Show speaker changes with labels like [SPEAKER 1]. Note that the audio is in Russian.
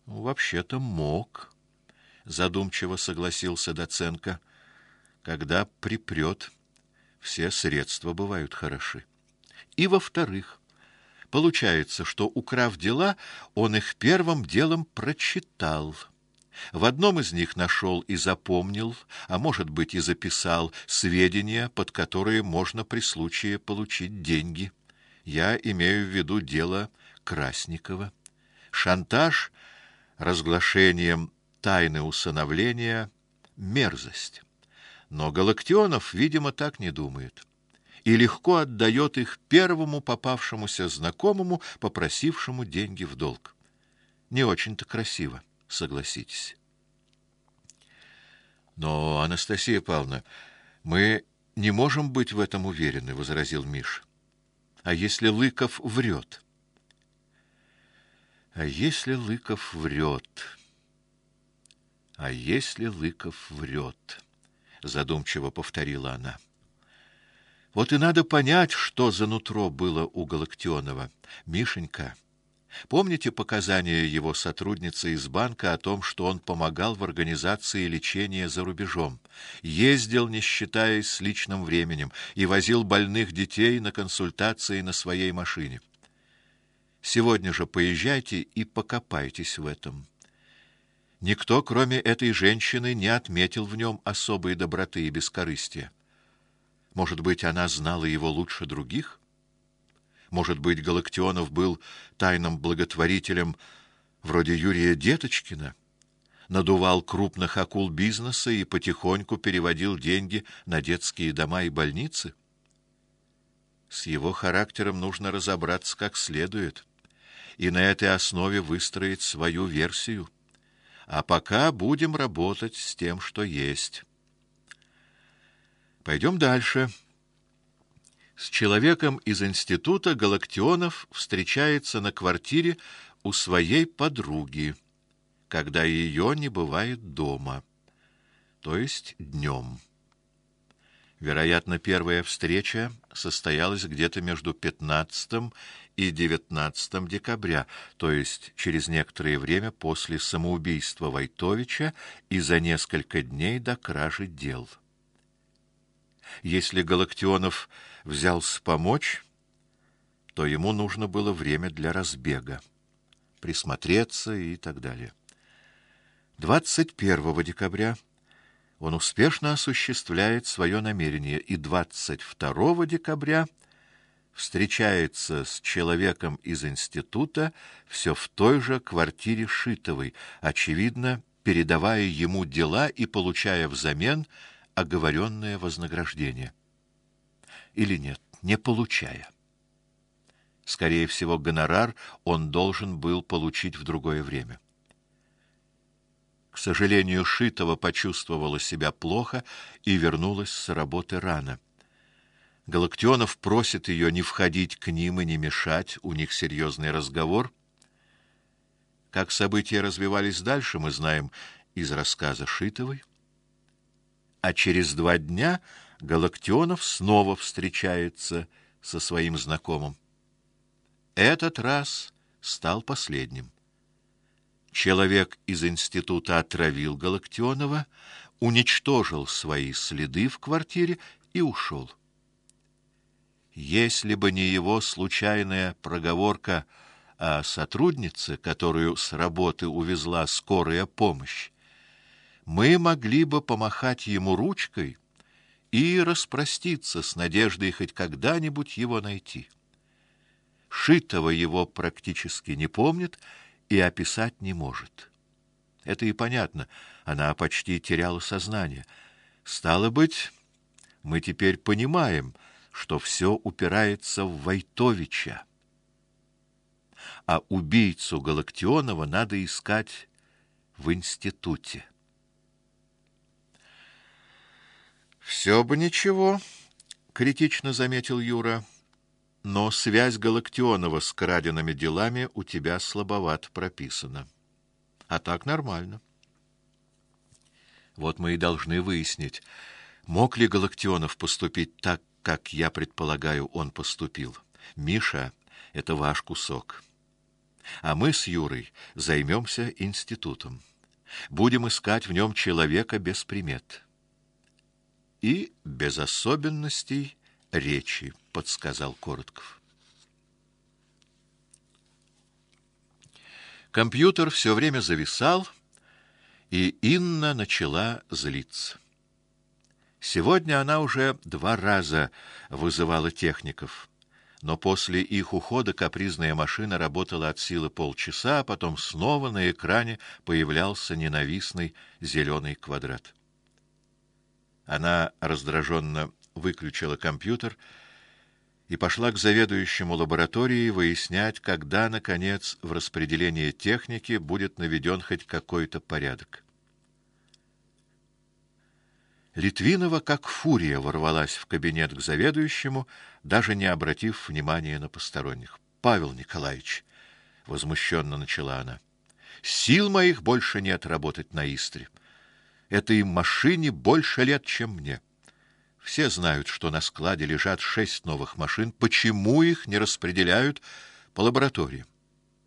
[SPEAKER 1] Вообще-то мог, задумчиво согласился Доценко. Когда припрет, все средства бывают хороши. И во-вторых, получается, что, украв дела, он их первым делом прочитал. В одном из них нашел и запомнил, а может быть и записал сведения, под которые можно при случае получить деньги. Я имею в виду дело Красникова. Шантаж разглашением тайны усыновления — мерзость. Но Галактионов, видимо, так не думает и легко отдает их первому попавшемуся знакомому, попросившему деньги в долг. Не очень-то красиво, согласитесь. Но, Анастасия Павловна, мы не можем быть в этом уверены, возразил Миша. А если Лыков врет? А если Лыков врет? А если Лыков врет? Задумчиво повторила она. Вот и надо понять, что за нутро было у Галактионова. Мишенька, помните показания его сотрудницы из банка о том, что он помогал в организации лечения за рубежом, ездил, не считаясь с личным временем, и возил больных детей на консультации на своей машине? Сегодня же поезжайте и покопайтесь в этом. Никто, кроме этой женщины, не отметил в нем особой доброты и бескорыстия. Может быть, она знала его лучше других? Может быть, Галактионов был тайным благотворителем вроде Юрия Деточкина, надувал крупных акул бизнеса и потихоньку переводил деньги на детские дома и больницы? С его характером нужно разобраться как следует и на этой основе выстроить свою версию. А пока будем работать с тем, что есть. Пойдем дальше. С человеком из института Галактионов встречается на квартире у своей подруги, когда ее не бывает дома, то есть днем. Вероятно, первая встреча состоялась где-то между 15 и 19 декабря, то есть через некоторое время после самоубийства Войтовича и за несколько дней до кражи дел. Если Галактионов взялся помочь, то ему нужно было время для разбега, присмотреться и так далее. 21 декабря он успешно осуществляет свое намерение, и 22 декабря встречается с человеком из института все в той же квартире Шитовой, очевидно, передавая ему дела и получая взамен оговоренное вознаграждение. Или нет, не получая. Скорее всего, гонорар он должен был получить в другое время. К сожалению, Шитова почувствовала себя плохо и вернулась с работы рано. Галактионов просит ее не входить к ним и не мешать, у них серьезный разговор. Как события развивались дальше, мы знаем из рассказа Шитовой. А через 2 дня Галактионов снова встречается со своим знакомым. Этот раз стал последним. Человек из института отравил Галактионова, уничтожил свои следы в квартире и ушел. Если бы не его случайная проговорка о сотруднице, которую с работы увезла скорая помощь, мы могли бы помахать ему ручкой и распроститься с надеждой хоть когда-нибудь его найти. Шитова его практически не помнит и описать не может. Это и понятно, она почти теряла сознание. Стало быть, мы теперь понимаем, что все упирается в Войтовича. А убийцу Галактионова надо искать в институте. Все бы ничего, критично заметил Юра. Но связь Галактионова с краденными делами у тебя слабовато прописана. А так нормально. Вот мы и должны выяснить, мог ли Галактионов поступить так, как я предполагаю, он поступил. Миша, это ваш кусок. А мы с Юрой займемся институтом. Будем искать в нем человека без примет. И без особенностей речи, подсказал Коротков. Компьютер все время зависал, и Инна начала злиться. Сегодня она уже 2 раза вызывала техников, но после их ухода капризная машина работала от силы полчаса, а потом снова на экране появлялся ненавистный зеленый квадрат. Она раздраженно выключила компьютер и пошла к заведующему лаборатории выяснять, когда, наконец, в распределении техники будет наведен хоть какой-то порядок. Литвинова, как фурия, ворвалась в кабинет к заведующему, даже не обратив внимания на посторонних. «Павел Николаевич», — возмущенно начала она, — «сил моих больше нет работать на Истре. Этой машине больше лет, чем мне. Все знают, что на складе лежат 6 новых машин. Почему их не распределяют по лабораториям?